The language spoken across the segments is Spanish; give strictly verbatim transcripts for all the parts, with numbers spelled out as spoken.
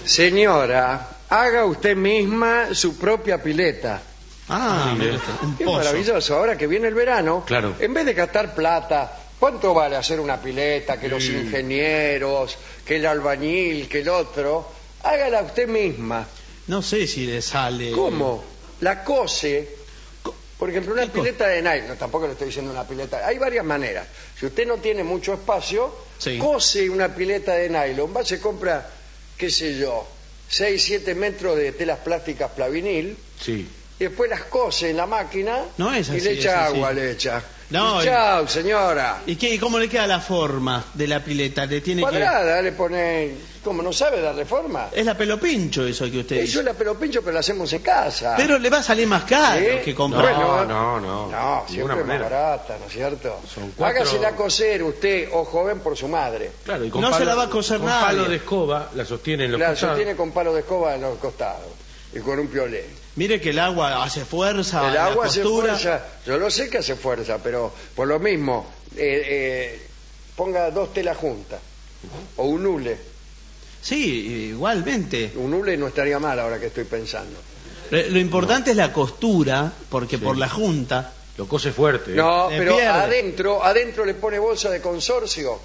Señora, haga usted misma su propia pileta. Ah, mira, un Qué pozo. maravilloso. Ahora que viene el verano, Claro. en vez de gastar plata, ¿cuánto vale hacer una pileta? Que los ingenieros, que el albañil, que el otro. Hágala usted misma. No sé si le sale. ¿Cómo? La cose. Por ejemplo, una ¿Qué co- pileta de nylon. No, tampoco le estoy diciendo una pileta. Hay varias maneras. Si usted no tiene mucho espacio, Sí. cose una pileta de nylon. Va, se compra, qué sé yo, seis, siete metros de telas plásticas Plavinil. Sí. Y después las cose en la máquina. No es y así, le es echa así. agua, le echa. No, Y chao, señora. ¿Y qué, y cómo le queda la forma de la pileta? Le tiene Cuadrada, le pone. ¿Cómo no sabe darle forma? que. Es la pelo pincho eso que usted Eso dice. es la pelo pincho, pero la hacemos en casa. Pero le va a salir más caro ¿Sí? que comprar. No, no, no. No, De siempre ninguna es más manera. barata, ¿no es cierto? Son cuatro- Hágasela coser usted o joven por su madre. Claro, y con No se palo- la va a coser con nadie. palo de escoba la sostiene en los La costados. sostiene con palo de escoba en los costados y con un piolé. Mire que el agua hace fuerza, El la agua hace costura. fuerza, yo lo sé que hace fuerza, pero por lo mismo, eh, eh, ponga dos telas juntas, o un hule. Sí, igualmente. Un hule no estaría mal ahora que estoy pensando. Lo, lo importante es la costura, porque Sí. por la junta. Lo cose fuerte. ¿eh? No, Le pero pierde. adentro, adentro le pone bolsa de consorcio,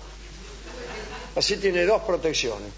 así tiene dos protecciones.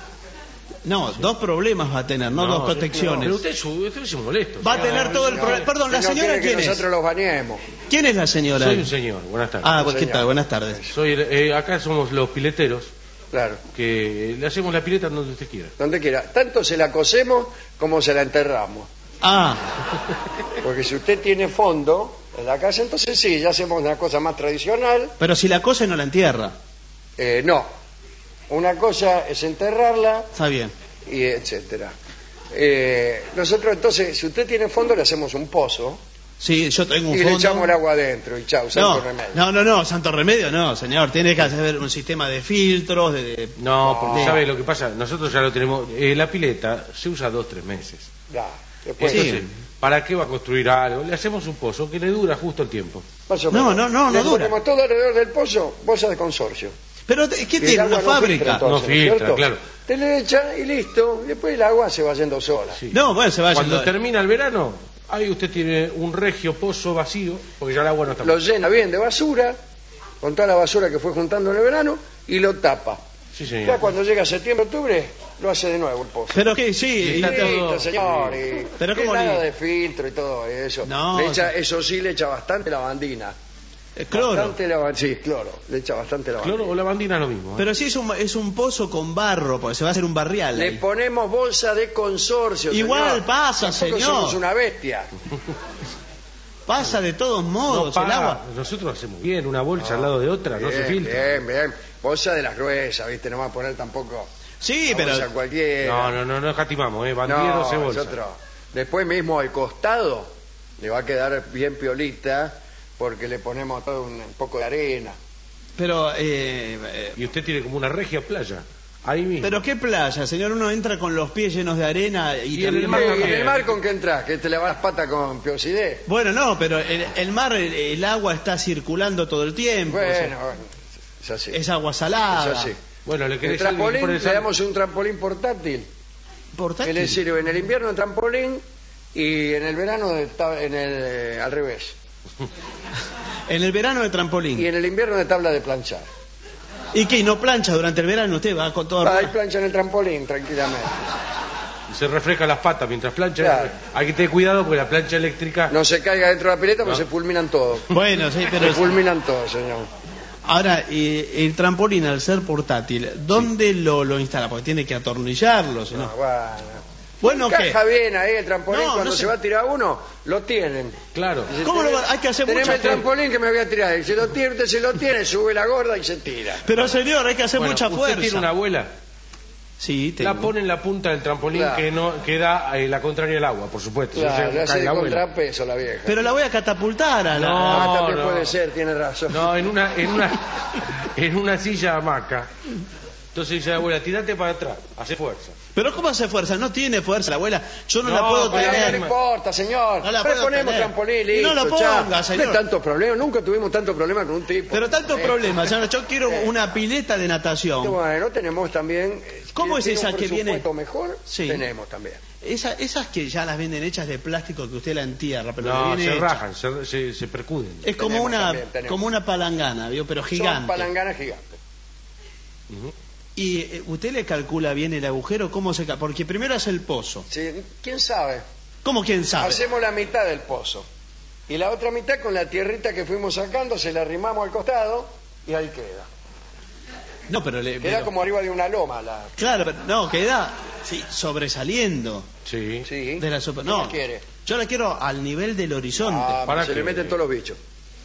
No, dos problemas va a tener, no, dos protecciones. Pero usted, su- usted es un molesto. Va a señor. tener todo el No, problema. Perdón, ¿la usted no señora quiere que quién es? nosotros los bañemos. ¿Quién es la señora? Soy un señor. Buenas tardes. Ah, ¿qué señor. tal? Buenas tardes. Soy el- eh, acá somos los pileteros Claro, que le hacemos la pileta donde usted quiera. donde quiera. Tanto se la cosemos como se la enterramos. Ah, Porque si usted tiene fondo en la casa, entonces sí, ya hacemos una cosa más tradicional. pero si la cose no la entierra. Eh, no, una cosa es enterrarla Está bien. y etcétera. Eh, nosotros entonces, si usted tiene fondo, le hacemos un pozo Sí, yo tengo un y fondo. le echamos el agua adentro y chau, santo No, remedio. no, no, no, santo remedio no, señor. Tiene que hacer un sistema de filtros, de... de- No, porque No. sabe lo que pasa. Nosotros ya lo tenemos. eh, la pileta se usa dos, tres meses. Ya, después, Sí. Entonces, ¿para qué va a construir algo? Le hacemos un pozo que le dura justo el tiempo. más o No, menos. no, no, Le no dura. ponemos todo alrededor del pozo, bolsa de consorcio. Pero, ¿qué Y el tiene? agua ¿Una no fábrica? filtra, entonces, No ¿no es filtra, cierto? claro. Te le echa y listo. Y después el agua se va yendo sola. Sí. No, bueno, se va Cuando yendo- termina el verano, ahí usted tiene un regio pozo vacío, porque ya el agua no está. Lo llena bien de basura, con toda la basura que fue juntando en el verano, y lo tapa. Sí, Ya señor. cuando llega septiembre, octubre, lo hace de nuevo el pozo. Pero que sí, y está todo- Listo, señor. y- Pero y ¿cómo nada le- de filtro y todo eso. No, Le echa, eso sí, le echa bastante lavandina. eh, cloro. Bastante lava- sí, cloro. Le echa bastante lavandina. Cloro o lavandina es lo mismo. ¿eh? Pero sí es un, es un pozo con barro, porque se va a hacer un barrial. Le ahí. ponemos bolsa de consorcio. Igual señor. pasa, Tampoco señor. somos una bestia. Pasa de todos no modos el paga. agua. Nosotros hacemos bien una bolsa al lado de otra, no se Bien, filtra. bien, bien. Bolsa de las gruesas, ¿viste? No va a poner tampoco. Sí, una pero... bolsa cualquiera. No, no, no, no escatimamos, ¿eh? Bandieros No, se bolsa. nosotros. Después mismo al costado le va a quedar bien piolita porque le ponemos todo un, un poco de arena. Pero, eh, eh, Y usted tiene como una regia playa. Ahí mismo. pero qué playa, señor, uno entra con los pies llenos de arena y, Y en el termina- mar ¿Y también. en el mar con qué entras? ¿Que te lavas las patas con piocidez? Bueno, no, pero el, el mar, el, el agua está circulando todo el tiempo. o sea, Bueno, bueno, es así. es agua salada. Es así. Bueno, le El querés alguien que trampolín, pone le sal- damos un trampolín portátil Portátil. que le sirve en el invierno de trampolín y en el verano de tab- en el, eh, al revés. En el verano de trampolín. Y en el invierno de tabla de planchar. ¿Y qué? ¿No plancha durante el verano? Usted va con todo... Ahí plancha en el trampolín tranquilamente. se refresca las patas mientras plancha. Claro. Hay que tener cuidado porque la plancha eléctrica. No se caiga dentro de la pileta porque No. se fulminan todos. Bueno, sí, pero... Se fulminan todos, señor. Ahora, eh, el trampolín al ser portátil, ¿dónde lo, lo instala? Porque tiene que atornillarlo, si No, no... bueno. Bueno, ¿qué? Encaja bien ahí el trampolín, No, cuando no se... se- va a tirar uno, lo tienen. Claro. Dice, ¿Cómo lo "Tenés- va- hay que hacer teneme mucha el trampolín que me voy a tirar. Y si lo tiene, usted se lo tiene, sube la gorda y se tira. Pero señor, hay que hacer Bueno, mucha ¿usted fuerza. tiene una abuela? Sí, tengo. La pone en la punta del trampolín Claro. que no que da eh, la contraria al agua, por supuesto. Claro, Entonces, le hace cae de la abuela. contrapeso la vieja. Pero la voy a catapultar a la... No. Ah, también no. puede ser, tiene razón. No, en una en una en una silla hamaca. Entonces dice la abuela, tirate para atrás, hace fuerza. Pero ¿cómo hace fuerza? No tiene fuerza la abuela. Yo no, No, la puedo pero Bueno, no tener. le importa, señor. No la Pero puedo ponemos tener. trampolín, Y no listo, lo ya. ponga, señor. No hay tanto problema, nunca tuvimos tanto problema con un tipo. Pero tantos Eh, problemas. Yo, yo quiero una pileta de natación. Bueno, tenemos también... eh, ¿Cómo es ¿tiene esa un que viene? presupuesto mejor? Sí. Tenemos también. Esa- esas que ya las venden hechas de plástico que usted la entierra, pero No, que viene se hecha. rajan, se, se, se percuden. Es como Tenemos una también, tenemos. como una palangana, ¿vio? Pero Son gigante. palanganas gigantes. Ujú. Y eh, usted le calcula bien el agujero, ¿cómo se ca- porque primero hace el pozo. Sí, ¿quién sabe? ¿Cómo quién sabe? Hacemos la mitad del pozo. Y la otra mitad con la tierrita que fuimos sacando, se la arrimamos al costado y ahí queda. No, pero le Queda pero- como arriba de una loma la... Claro, pero no, queda sí, sobresaliendo Sí. Sí. de la sopa. ¿Cómo No, quiere? yo la quiero al nivel del horizonte. Ah, ¿Para se qué? le meten todos los bichos.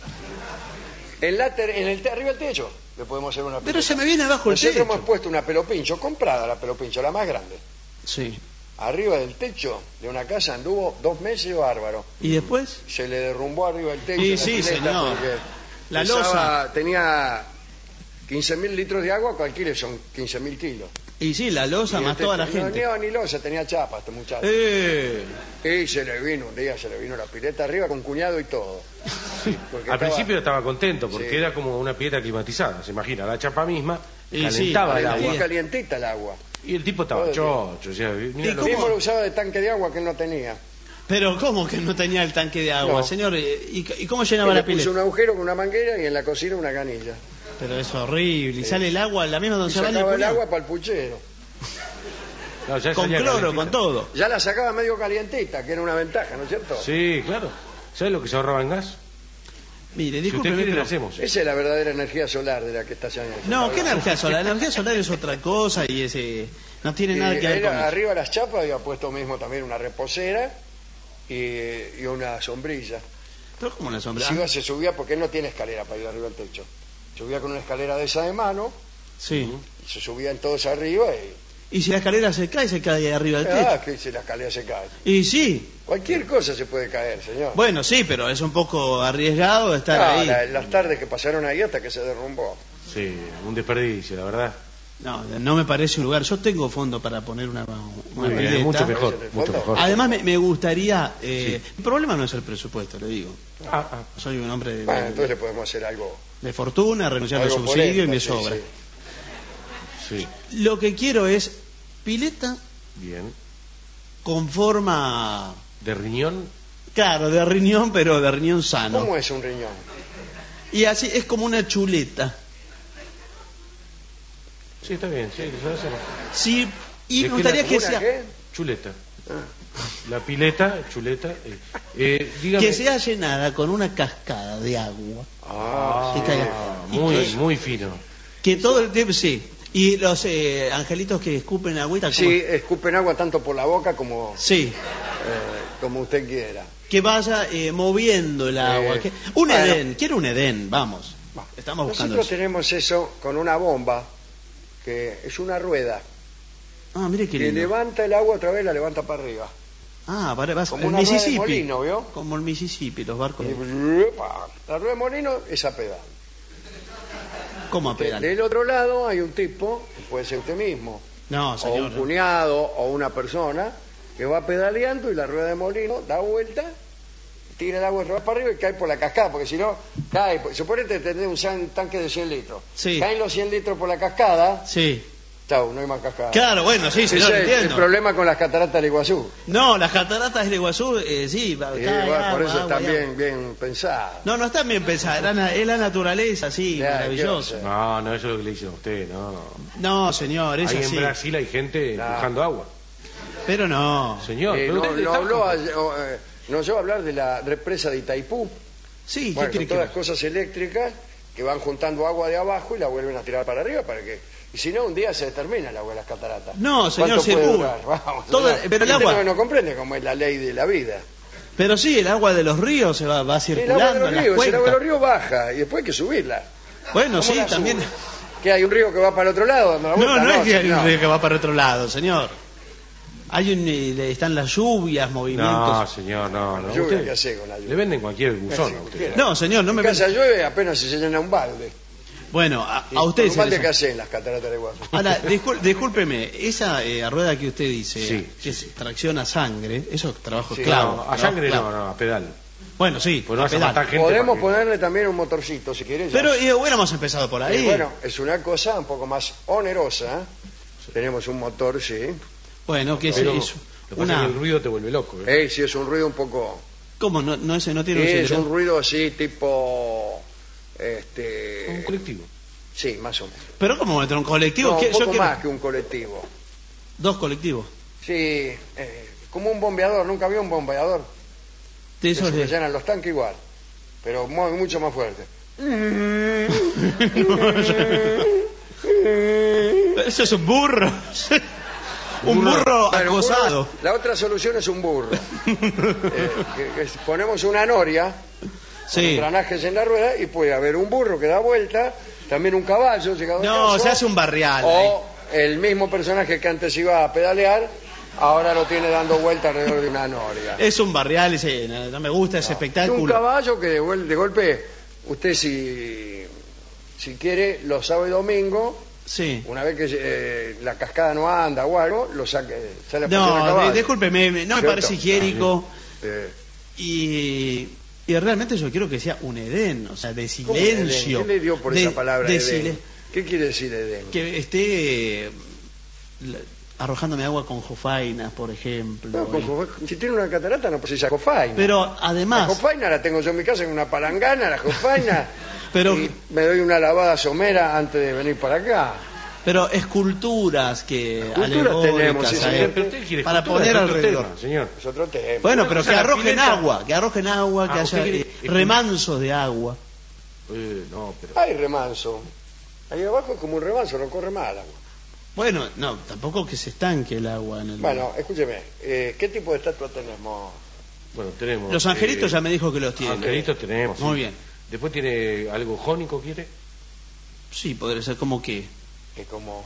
En, la ter- en el te- arriba del techo le podemos hacer una Pero pileta. se me viene abajo el Nosotros techo. hemos puesto una pelopincho, comprada la pelopincho, la más grande. Sí. Arriba del techo de una casa anduvo dos meses bárbaro. ¿Y después? Se le derrumbó arriba del techo. Y la sí, pileta señor. porque La pesaba- losa. Tenía quince mil litros de agua, cualquiera son quince mil kilos. Y sí, la losa Y mató a la este- gente. No, ni losa, tenía chapa este muchacho. Eh, Y se le vino un día, se le vino la pileta arriba con cuñado y todo. Porque Al estaba- principio estaba contento porque Sí. era como una pileta climatizada, se imagina, la chapa misma Y calentaba sí, el Era agua muy calientita el agua. y el tipo estaba Todo chocho, o sea, mira ¿Y lo cómo? Mismo lo usaba de tanque de agua que él no tenía. pero ¿cómo que no tenía el tanque de agua, No. señor? ¿Y, y cómo Y llenaba le la puso pileta? un agujero con una manguera y en la cocina una canilla. Pero es horrible. Y Sí. sale el agua, la misma Y donde se baña el sacaba el cuñado. agua para el puchero. No, ya Con salía cloro, calentita. con todo. Ya la sacaba medio calientita, que era una ventaja, ¿no es cierto? Sí, claro. ¿Sabes lo que se ahorraba en gas? Mire, Si usted discúlpeme, quiere, le pero... hacemos. Esa es la verdadera energía solar de la que está hablando. No, ¿qué energía solar? La energía solar es otra cosa y ese no tiene nada que ver Era- con eso. arriba de las chapas había puesto mismo también una reposera y, y una sombrilla. Pero como una sombra. Si iba, se subía porque él no tiene escalera para ir arriba del techo. Subía con una escalera de esa de mano Sí. y se subían todos arriba y... Y si la escalera se cae, se cae arriba del techo. Ah, que si la escalera se cae. Y sí. Cualquier cosa se puede caer, señor. Bueno, sí, pero es un poco arriesgado estar Ah, ahí. la- las tardes que pasaron ahí hasta que se derrumbó. Sí, un desperdicio, la verdad. No, no me parece un lugar. Yo tengo fondo para poner una, una Muy bien, pileta. mucho mejor, ¿En el mucho fondo? mejor. Además, me, me gustaría. Eh, El problema no es el presupuesto, le digo. Ah, ah. Soy un hombre de, Bueno, entonces le podemos hacer algo. de fortuna, renunciar al algo por subsidio y esto, me sí, sobra. sí. Sí, Lo que quiero es pileta bien. con forma, ¿De riñón? claro, de riñón, pero de riñón sano. ¿Cómo es un riñón? Y así es como una chuleta. Sí, está bien, sí, lo hacemos. Sí, y ¿De me qué gustaría la- que ¿Una sea, qué? Chuleta. Ah. La pileta, chuleta. Eh, eh, dígame. que sea llenada con una cascada de agua. Ah, Sí, está bien. Ah, Y muy, que- muy fino. Que todo el tiempo, sí. Y los eh, angelitos que escupen agüita. como- sí, escupen agua tanto por la boca como, Sí. eh, como usted quiera. Que vaya eh, moviendo el agua. Eh, que- un bueno. Edén, quiero un Edén, vamos. Estamos buscando Nosotros eso. tenemos eso con una bomba, que es una rueda, Ah, mire qué que lindo. levanta el agua otra vez, la levanta para arriba. Ah, para, vas, Como el una rueda de Mississippi. molino, ¿vio? Como el Mississippi, los barcos. Y, pa, la rueda de molino es a pedal. ¿Cómo a pedal? Del otro lado hay un tipo, puede ser usted mismo, No, o señor. un cuñado, o una persona, que va pedaleando y la rueda de molino da vuelta, tira el agua para arriba y cae por la cascada, porque si no, cae. Suponete que tenés un san- tanque de cien litros. Sí. Caen los cien litros por la cascada, Sí. chau, no hay más cascada. Claro, bueno, sí, Ese señor, es el entiendo. problema con las cataratas del Iguazú. No, las cataratas del Iguazú, eh, sí, va- Y, cae bueno, por agua, eso agua, están y bien, agua. bien pensadas. No, no está bien pensada, es la, na- es la naturaleza, sí, Ya, maravilloso. ¿qué No, no, eso es lo que le dicen a usted, no. No, señor, es Ahí así. en Brasil hay gente No. empujando agua. Pero no. Señor, Eh, pero no, usted no está- habló, ayer- o, eh, no oyó hablar de la represa de Itaipú. Sí, ¿qué Bueno, quiere son que todas haga? cosas eléctricas que van juntando agua de abajo y la vuelven a tirar para arriba para que... Y si no, un día se determina el agua de las cataratas. No, señor, ¿Cuánto se puede pudo. durar? Vamos, Todo- señor. pero el Usted agua- No, no comprende cómo es la ley de la vida. Pero sí, el agua de los ríos se va, va El agua de circulando los en las ríos, el agua de los cuencas. ríos baja y después hay que subirla. Bueno, ¿Cómo sí, la también. sube? ¿Que hay un río que va para el otro lado? dando la No, vuelta? no es que hay un señor. río que va para otro lado, señor. Hay un, eh, están las lluvias, No, movimientos. señor, no, no. Lluvia, Usted- ¿qué hace con la lluvia? Le venden cualquier buzón Sí, a usted. cualquiera. No, señor, no En me casa llueve apenas si se llena un balde. Bueno, a, Y a usted se normalmente les- ¿qué hacen en las cataratas de Iguazú? Ahora, discul- discúlpeme, esa eh, rueda que usted dice, Sí, que es tracción a sangre, eso es trabajo Sí, esclavo. No, a ¿no? sangre Claro. no, no, a pedal. Bueno, sí, Pues no a vas a pedal. matar gente. Podemos para que- ponerle también un motorcito, si querés. ya. Pero eh, hubiéramos empezado por Eh, ahí. bueno, es una cosa un poco más onerosa. Tenemos un motor, sí. Bueno, que es, Pero es lo que pasa una... es que el ruido te vuelve loco. ¿eh? Eh, sí, es un ruido un poco... ¿Cómo? No, no, ese no tiene un Es silencio? un ruido así, tipo... Un Este... colectivo. Sí, más o menos. Pero ¿cómo meter un colectivo? No, ¿Qué- un yo poco quiero- más que un colectivo. Dos colectivos. Sí, eh, como un bombeador. Nunca había un bombeador. De esos Eso que de... llenan los tanques igual, pero mu- mucho más fuerte. No, yo- Eso es un burro. Un burro Bueno, un burro- acosado. la otra solución es un burro. Eh, que- que es- ponemos una noria, Sí. engranajes en la rueda y puede haber un burro que da vuelta, también un caballo, llegado el No, caso, se hace un barrial. ahí. o el mismo personaje que antes iba a pedalear, ahora lo tiene dando vuelta alrededor de una noria. Es un barrial, ese, no, no me gusta ese Es un espectáculo. caballo que de, vuel- de golpe, usted si, si quiere, los sábados y domingos, Sí. una vez que eh, la cascada no anda o algo, lo saque, sale a pasear el No, caballo. de- discúlpeme, me- no me ¿Cierto? parece higiénico. Eh, Y, y realmente yo quiero que sea un Edén, o sea, de ¿cómo Edén? silencio. ¿Qué le dio por de, esa palabra de Edén? silen- ¿Qué quiere decir Edén? Que esté eh, la- arrojándome agua con jofainas, por ejemplo. No, con y- jo- si tiene una catarata no precisa jofaina. Pero La además, jofaina la tengo yo en mi casa en una palangana, la jofaina, Pero- y me doy una lavada somera antes de venir para acá. pero esculturas que Esculturas alegóricas, tenemos, sí, ¿sabes? señor. Pero usted quiere para escultura, poner es otro alrededor. tema, señor. Es otro tema. Bueno, pero O sea, que la arrojen pileta- agua, que arrojen agua, que Ah, usted haya quiere- eh, remansos de agua. Eh, no, pero... Hay remanso. Ahí abajo es como un remanso, no corre mal agua. Bueno, no, tampoco que se estanque el agua en el... Bueno, escúcheme, eh, ¿qué tipo de estatua tenemos? Bueno, tenemos... Los angelitos eh, ya me dijo que los tiene. Angelitos tenemos. Muy sí. bien. Después tiene algo jónico, ¿quiere? Sí, podría ser como que... Que como...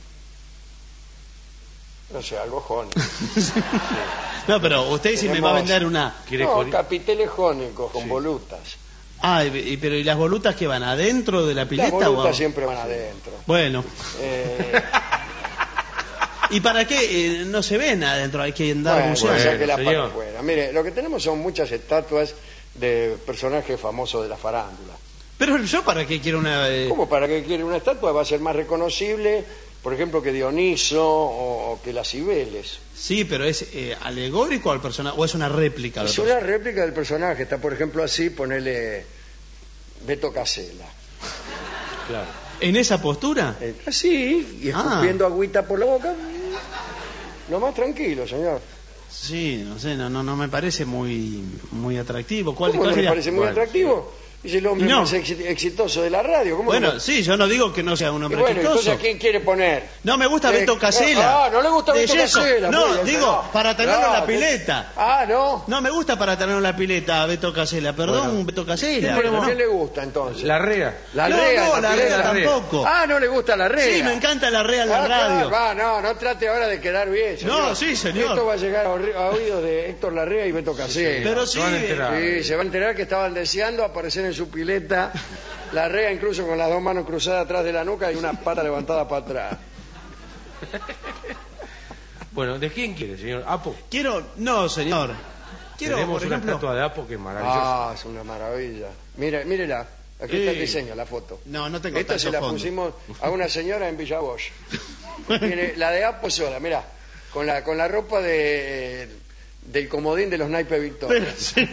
No sé, algo jónico. No, pero usted si me va a Tenemos- vender una... ¿Quiere No, cori- capiteles jónicos con Sí. volutas. Ah, y, y- pero ¿y las volutas que van adentro de la Las pileta? volutas o- siempre van adentro. Bueno, Eh, ¿y para qué? Eh, no se ven adentro, hay que andar bueno, buceando. bueno. sáquela para señor. afuera. Mire, lo que tenemos son muchas estatuas de personajes famosos de la farándula. Pero yo para qué quiero una... eh, ¿Cómo para que quiere una estatua? Va a ser más reconocible, por ejemplo, que Dioniso o, o que las Cibeles. Sí, pero ¿es eh, alegórico al personaje o es una réplica? del Es una réplica del personaje. Está, por ejemplo, así, ponele Beto Casella. Claro. ¿En esa postura? Eh, Así, y Ah. escupiendo agüita por la boca. Lo más tranquilo, señor. Sí, no sé, no, no, no me parece muy, muy atractivo. ¿Cuál, ¿Cómo cuál no le sería? parece muy Bueno, atractivo? Es el hombre Y no. más exi- exitoso de la radio. ¿Cómo Bueno, no? sí, yo no digo que no sea un Y hombre bueno, entonces exitoso. ¿a quién quiere poner? No me gusta Eh, Beto Casella. Ah, no le gusta De Beto yeso. Casella. No, muy bien, digo, no. para tenerlo en No, la pileta. Ah, ¿no? No me gusta para tenerlo en la pileta, Beto Casella. Perdón, Bueno. Beto ¿Qué, Casella. le- pero no. qué le gusta entonces? La rea. La No, rea. no, en la pileta. rea la rea. tampoco. Ah, no le gusta la rea. Sí, me encanta la rea en la Ah, radio. claro, va, no, no trate ahora de quedar bien, señor. No, sí, señor. Esto va a llegar a, orri- a oídos de Héctor Larrea y Beto Casella. Pero sí, Se van a enterar. Sí, se va a enterar que estaban deseando aparecer en su pileta. Larrea incluso con las dos manos cruzadas atrás de la nuca y una pata levantada para atrás. Bueno, ¿de quién quiere, señor? Apo. quiero, no, señor. Quiero, Tenemos por una ejemplo, estatua de Apo que es maravillosa. Ah, es una maravilla. Mire, mírela. Aquí está el Sí. diseño, la foto. No, no tengo Esta tanto se la fondo. pusimos a una señora en Villa Bosch. Tiene la de Apo sola, mira, con la con la ropa de del comodín de los naipes Victoria. Pero, sí.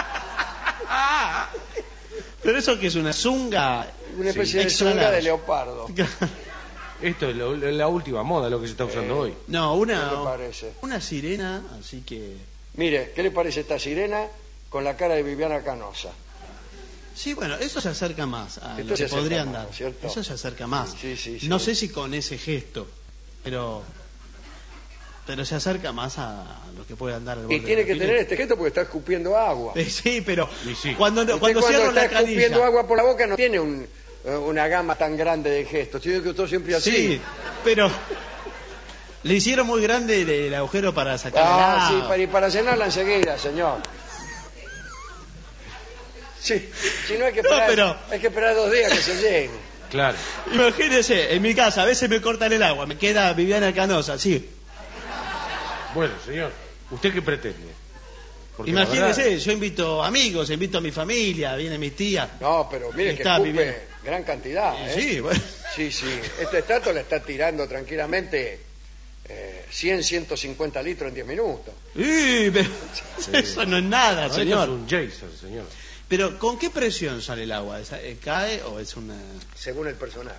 Pero eso que es una zunga. Una especie de extra zunga de large. leopardo. Esto es lo- la última moda, lo que se está usando hoy. No, una, ¿Qué le parece? una sirena, así que... Mire, ¿qué le parece esta sirena con la cara de Viviana Canosa? Sí, bueno, eso se acerca más a Esto lo se que acerca podrían más, dar. ¿cierto? Eso se acerca más. Sí, sí, sí. No sé si con ese gesto, pero pero se acerca más a lo que puede andar el borde Y de tiene la que pileta. tener este gesto porque está escupiendo agua. Eh, Sí, pero Y sí. cuando, Usted cuando cuando cierro está la escupiendo canilla... agua por la boca no tiene un, eh, una gama tan grande de gestos. Tiene que usted siempre así. Sí, pero le hicieron muy grande el, el agujero para sacar Ah, el sí, agua. para, y para llenarla enseguida, señor. Sí, si no hay que No, esperar, pero- hay que esperar dos días que se llene. Claro. Imagínese, en mi casa a veces me cortan el agua, me queda Viviana Canosa, sí. Bueno, señor, ¿usted qué pretende? Porque la Imagínese, verdad- yo invito amigos, invito a mi familia, viene mi tía. No, pero mire que Está escupe Viviana. gran cantidad, ¿eh? Sí, bueno. Sí, sí. Este estatua le está tirando tranquilamente eh, cien, ciento cincuenta litros en diez minutos. Uy, pero eso no es nada, No, esto señor. es un Jason, señor. Pero ¿con qué presión sale el agua? ¿Esa- eh, ¿Cae o es una...? Según el personaje.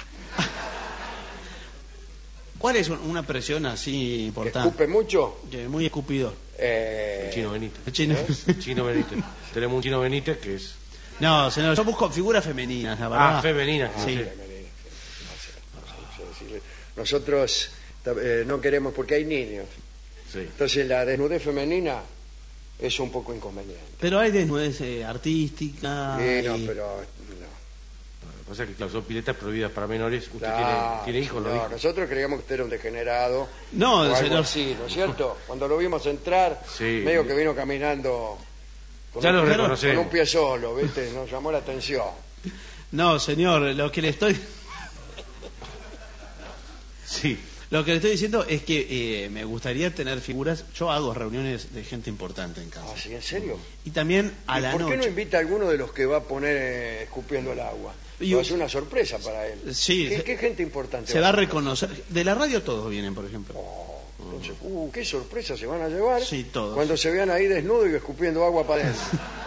¿Cuál es un- una presión así importante? ¿Escupe mucho? Eh, Muy escupidor. Eh, El chino Benítez. El chino. El chino Benítez. Tenemos un chino Benítez que es... No, señor, yo busco figuras femeninas, la verdad. Ah, femenina. Sí. Sí. Nosotros eh, no queremos porque hay niños. Sí. Entonces la desnudez femenina es un poco inconveniente. Pero hay desnudez eh, artística. Sí, no, y- pero no. Lo que pasa es que, claro, son piletas prohibidas para menores. Usted Claro, tiene, tiene hijos, lo no, dijo. nosotros creíamos que usted era un degenerado. No, o algo señor. así, ¿no es cierto? Cuando lo vimos entrar, Sí. medio que vino caminando con, Ya un, lo pie- reconocemos. con un pie solo, ¿viste? Nos llamó la atención. No, señor, lo que le estoy... Sí. Lo que le estoy diciendo es que eh, me gustaría tener figuras. Yo hago reuniones de gente importante en casa. ¿Ah, sí? ¿En serio? Y también a ¿Y la por qué no noche. invita a alguno de los que va a poner eh, escupiendo el agua? Y- Va a ser una sorpresa para él. Sí, ¿Qué, se- qué gente importante Se va a ser? reconocer. De la radio todos vienen, por ejemplo. Oh, entonces, uh, qué sorpresa se van a llevar Sí, todos. cuando se vean ahí desnudos y escupiendo agua para adentro.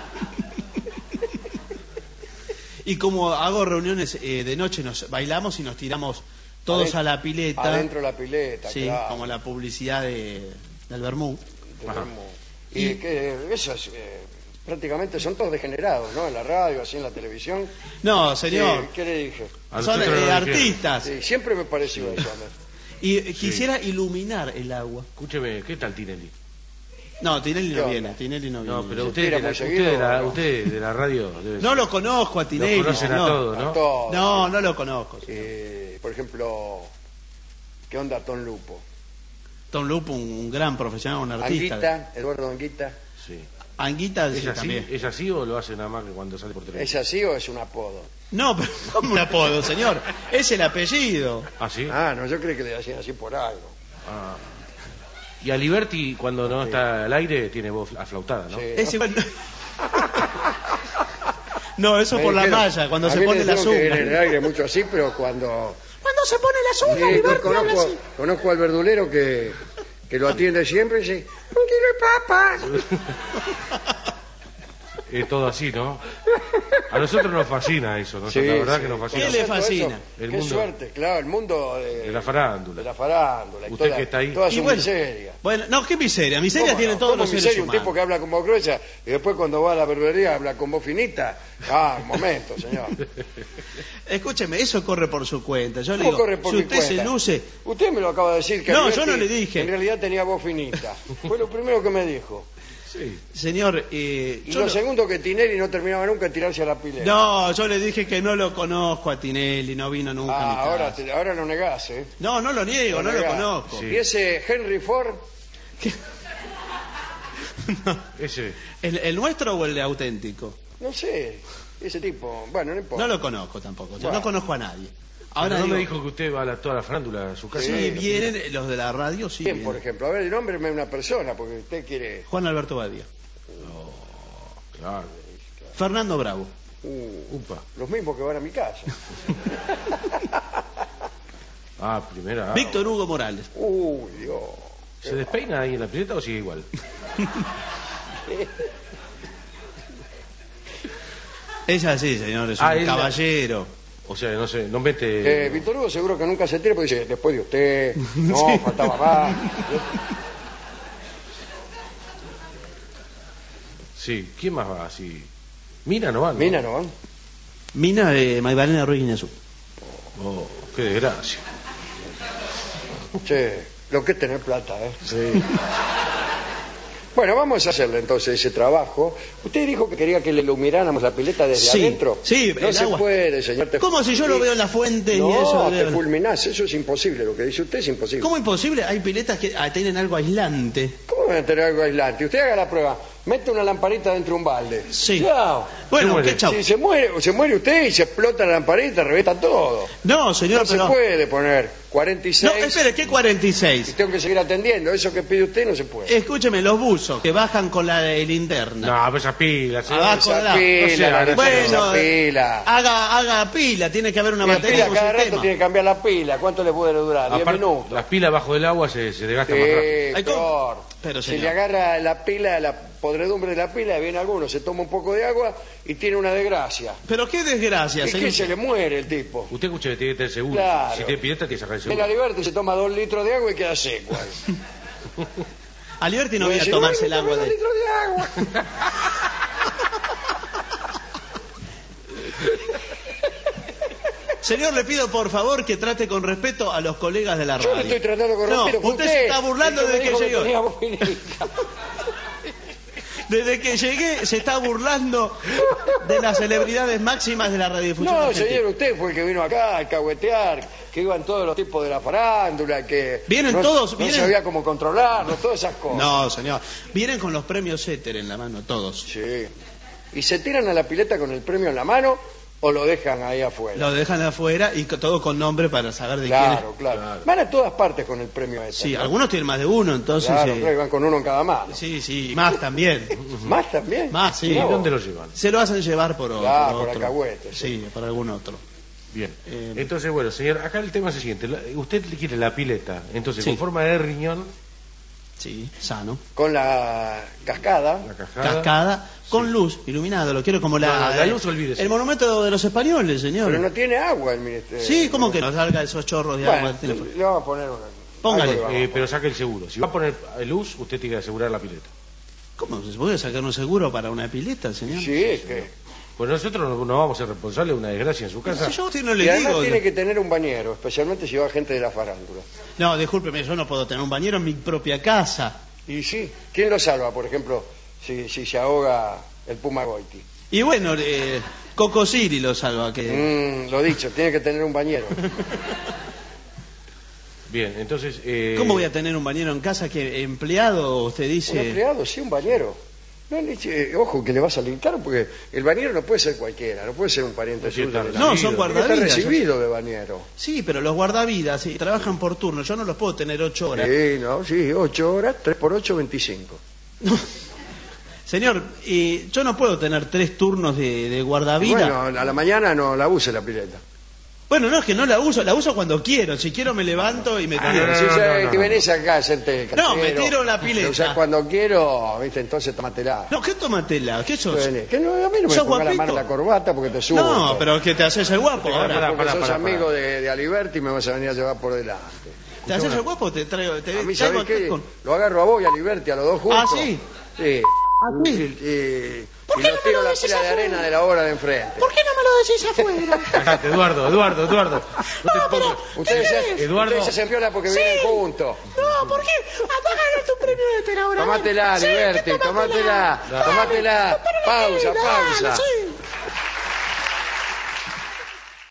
Y como hago reuniones eh, de noche, nos bailamos y nos tiramos todos Adentro- a la pileta. Adentro de la pileta, Sí, claro. como la publicidad de, del vermú. Tenemos- Y, Y- que esos eh, prácticamente son todos degenerados, ¿no? En la radio, así en la televisión. No, señor. Sí, ¿qué le dije? A Son nosotros eh, nos dijeron. artistas. Sí, siempre me pareció eso a mí. Y eh, quisiera iluminar el agua. Escúcheme, ¿qué tal Tinelli? No, Tinelli ¿Qué no onda? viene. Tinelli no viene. No, pero ¿Se usted, tira de la, muy usted, seguido de la, o no? usted de la radio debe No ser. lo conozco a Tinelli. Lo conocen a no. todos, A ¿no? todos. No, no lo conozco. Eh, por ejemplo, ¿qué onda Tom Lupo? Tom Lupo, un, un gran profesional, un artista. Anguita, Eduardo Anguita. Sí. Anguita, sí, ¿Es así? también. ¿Es así o lo hace nada más que cuando sale por ¿Es televisión? así o es un apodo? No, pero ¿cómo un apodo, señor? Es el apellido. ¿Ah, sí? Ah, no, yo creo que le hacían así por algo. Ah. Y a Liberty, cuando no está al aire, tiene voz aflautada, ¿no? Sí. Es igual. No, eso Me por la dijeron- malla, cuando a se mí me pone la dijeron que en el zunga. aire mucho así, pero cuando... Cuando se pone la Sí, zunga, yo Liberty habla conozco, así. conozco al verdulero que, que lo atiende siempre y dice, un kilo de papas. Es todo así, ¿no? A nosotros nos fascina eso, ¿no? Sí, la verdad sí. que nos fascina. ¿Qué le Todo eso, fascina? El Qué mundo- suerte, claro, el mundo de, De la farándula. de la farándula. y Usted toda- que está ahí. Todas Y son bueno, miserias. Bueno, no, qué miseria. Miseria ¿Cómo tienen no? todos ¿Cómo los seres miseria? Un humanos. tipo que habla con voz gruesa y después cuando va a la verdulería habla con voz finita. Ah, un momento, señor. Escúcheme, eso corre por su cuenta. Yo le ¿Cómo digo, corre por si mi usted cuenta? se luce, Usted me lo acaba de decir que No, Alberti yo no le dije. en realidad tenía voz finita. Fue lo primero que me dijo. Sí. señor, eh, Y yo lo lo- segundo que Tinelli no terminaba nunca de tirarse a la pileta. no, yo le dije que no lo conozco a Tinelli, no vino nunca a mi Ah, casa. ahora, te- ahora lo negás, ¿eh? No, no lo niego, no lo negás. conozco. Sí. Y ese Henry Ford, No. Ese. ¿El, el nuestro o el auténtico? no sé, ese tipo, bueno, no importa. No lo conozco tampoco, yo Bueno. no conozco a nadie. Ahora Ahora no digo, me dijo que usted va a la, toda la farándula a su casa. sí, Sí, vienen los de la radio, sí. ¿Quién, vienen. por ejemplo? A ver, nómbreme una persona, porque usted quiere... Juan Alberto Badía. Claro. Fernando Bravo. Uh, Upa. los mismos que van a mi casa. Ah, primera. ah. Víctor Hugo Morales. Uy, Dios. ¿Se despeina ahí en la pileta o sigue igual? Es así, señor, es Ah, un él- caballero. O sea, no sé, no mete. Eh, Víctor Hugo seguro que nunca se tira porque dice, después de usted, no, Sí. faltaba más. Sí, ¿quién más va así? Mina no va, ¿no? Mina, ¿no? Mina de Magdalena Ruiz Guiñazú. Oh, qué desgracia. Che, lo que es tener plata, ¿eh? Sí. Bueno, vamos a hacerle entonces ese trabajo. Usted dijo que quería que le ilumináramos la pileta desde Sí, adentro. sí, no el se agua. puede, señor. te- ¿Cómo si yo lo veo en la fuente y no, eso? te fulminás, eso es imposible. Lo que dice usted es imposible. ¿Cómo imposible? Hay piletas que ah, tienen algo aislante. ¿Cómo van a tener algo aislante? Usted haga la prueba. mete una lamparita dentro de un balde. Sí. Chao. Bueno, muere. ¿qué chau? Si se muere, se muere usted y se explota la lamparita, revienta todo. No, señor, No se pero... puede poner cuarenta y seis No, espere, ¿qué cuarenta y y seis? tengo que seguir atendiendo. Eso que pide usted no se puede. Escúcheme, los buzos que bajan con la eh, linterna. No, pues esa pila, señor. Abajo. Esa joda. pila, O sea, la leche, bueno, esa pila. Haga, haga pila, tiene que haber una Y la batería pila con cada rato sistema. tiene que cambiar la pila. ¿Cuánto le puede durar? diez Aparte, minutos. las pilas bajo el agua se, se desgastan Sí, más rápido. Ay, ¿cómo? peor. Pero, si señor. le agarra la pila, la podredumbre de la pila, viene alguno, se toma un poco de agua y tiene una desgracia. Pero qué desgracia, Es señor. que se le muere el tipo. Usted escuche que tiene que tener seguro. Claro. Si tiene pileta, tiene que sacar el En la seguro. Liberty se toma dos litros de agua y queda seco. ahí. A Liberty no Y voy a dice, tomarse "Ay, el agua dos de... litros de agua". Señor, le pido por favor que trate con respeto a los colegas de la radio. Yo no estoy tratando con No, respeto. fue usted se está burlando el me desde que dijo llegó. tenía voz finita. Desde que llegué se está burlando de las celebridades máximas de la radiodifusión No, argentina. señor, usted fue el que vino acá a cahuetear, que iban todos los tipos de la farándula, que Vienen no, todos, no vienen- sabía cómo controlarlos, todas esas cosas. No, señor. Vienen con los premios Éter en la mano, todos. Sí. ¿Y se tiran a la pileta con el premio en la mano o lo dejan ahí afuera? Lo dejan afuera y co- todo con nombre para saber de Claro, quién es. claro, Van a todas partes con el premio ese. Sí, ¿no? algunos tienen más de uno, entonces... Claro, eh, claro, van con uno en cada mano. Sí, sí, más también. ¿Más también? Más, sí. ¿Y No. dónde lo llevan? Se lo hacen llevar por, o- Ah, por por otro. alcahuete, sí. Sí, por algún otro. Bien. Eh, Entonces, bueno, señor, acá el tema es el siguiente. La- Usted le quiere la pileta, entonces Sí. con forma de riñón, Sí, sano. Con la cascada. la cascada. Cascada, con luz, iluminado. Lo quiero como la... No, no, la luz, olvídese. El monumento de los españoles, señor. Pero no tiene agua el ministerio. Sí, ¿cómo que no salga esos chorros de Bueno, agua? Tiene- le vamos a poner una. Póngale. algo le vamos a Eh, poner. pero saque el seguro. Si va a poner luz, usted tiene que asegurar la pileta. ¿Cómo se puede sacar un seguro para una pileta, señor? Sí, es que. Pues nosotros no, no vamos a ser responsables de una desgracia en su casa. Si yo a usted no Y le además digo... tiene que tener un bañero, especialmente si va gente de la farándula. No, discúlpeme, yo no puedo tener un bañero en mi propia casa. Y sí, ¿quién lo salva, por ejemplo, si, si se ahoga el Puma Goiti? Y bueno, eh, Coco Siri lo salva. que Mm, lo dicho, tiene que tener un bañero. Bien, entonces... Eh, ¿Cómo voy a tener un bañero en casa que empleado usted Un dice? empleado, sí, un bañero. No, le eche- ojo, que le va a salir caro porque el bañero no puede ser cualquiera, no puede ser un pariente No, sí, suyo. está de la- No, recibido. son Tiene que estar guardavidas. recibido de bañero. Sí, pero los guardavidas sí, trabajan por turno. Yo no los puedo tener ocho horas. Sí, no, sí, ocho horas, tres por ocho, veinticinco. Señor, y yo no puedo tener tres turnos de, de guardavida. Bueno, a la mañana no la use la pileta. Bueno, no es que no la uso, la uso cuando quiero. Si quiero me levanto y me Ah, tiro. no, si no, ya- no, no, que no. venís acá a hacerte el No, me cachero, tiro la pileta. la usás cuando quiero, viste, entonces tómatela. No, ¿qué tomatela? ¿Qué sos? Venís. Que no, a mí no me ¿Sos ponga la guapito? mano en la corbata porque te subo. No, pero que te haces el guapo Pará, ahora. pará, porque pará, sos pará, amigo pará. de, de Aliberti y me vas a venir a llevar por delante. ¿Te haces el guapo? Te traigo, te A mí, traigo ¿sabés aquí qué? con... Lo agarro a vos y a Aliberti, a los dos juntos. ¿Ah, sí? Sí. ¿Ah, sí? Y, y- ¿Por y qué los no me tiro lo la decís pila de afuera? arena de la obra de enfrente. ¿Por qué no me lo decís afuera? Callate, Eduardo, Eduardo, Eduardo. No te No, pero... pongas- Ustedes ¿qué se, querés? Eduardo. ustedes se hacen piola porque Sí. vienen juntos. No, ¿por qué? Apagale tu premio de ahora. Tomátela, Sí, Liberti, que tomátela, tomátela. Pero Pausa, dale, pausa. sí.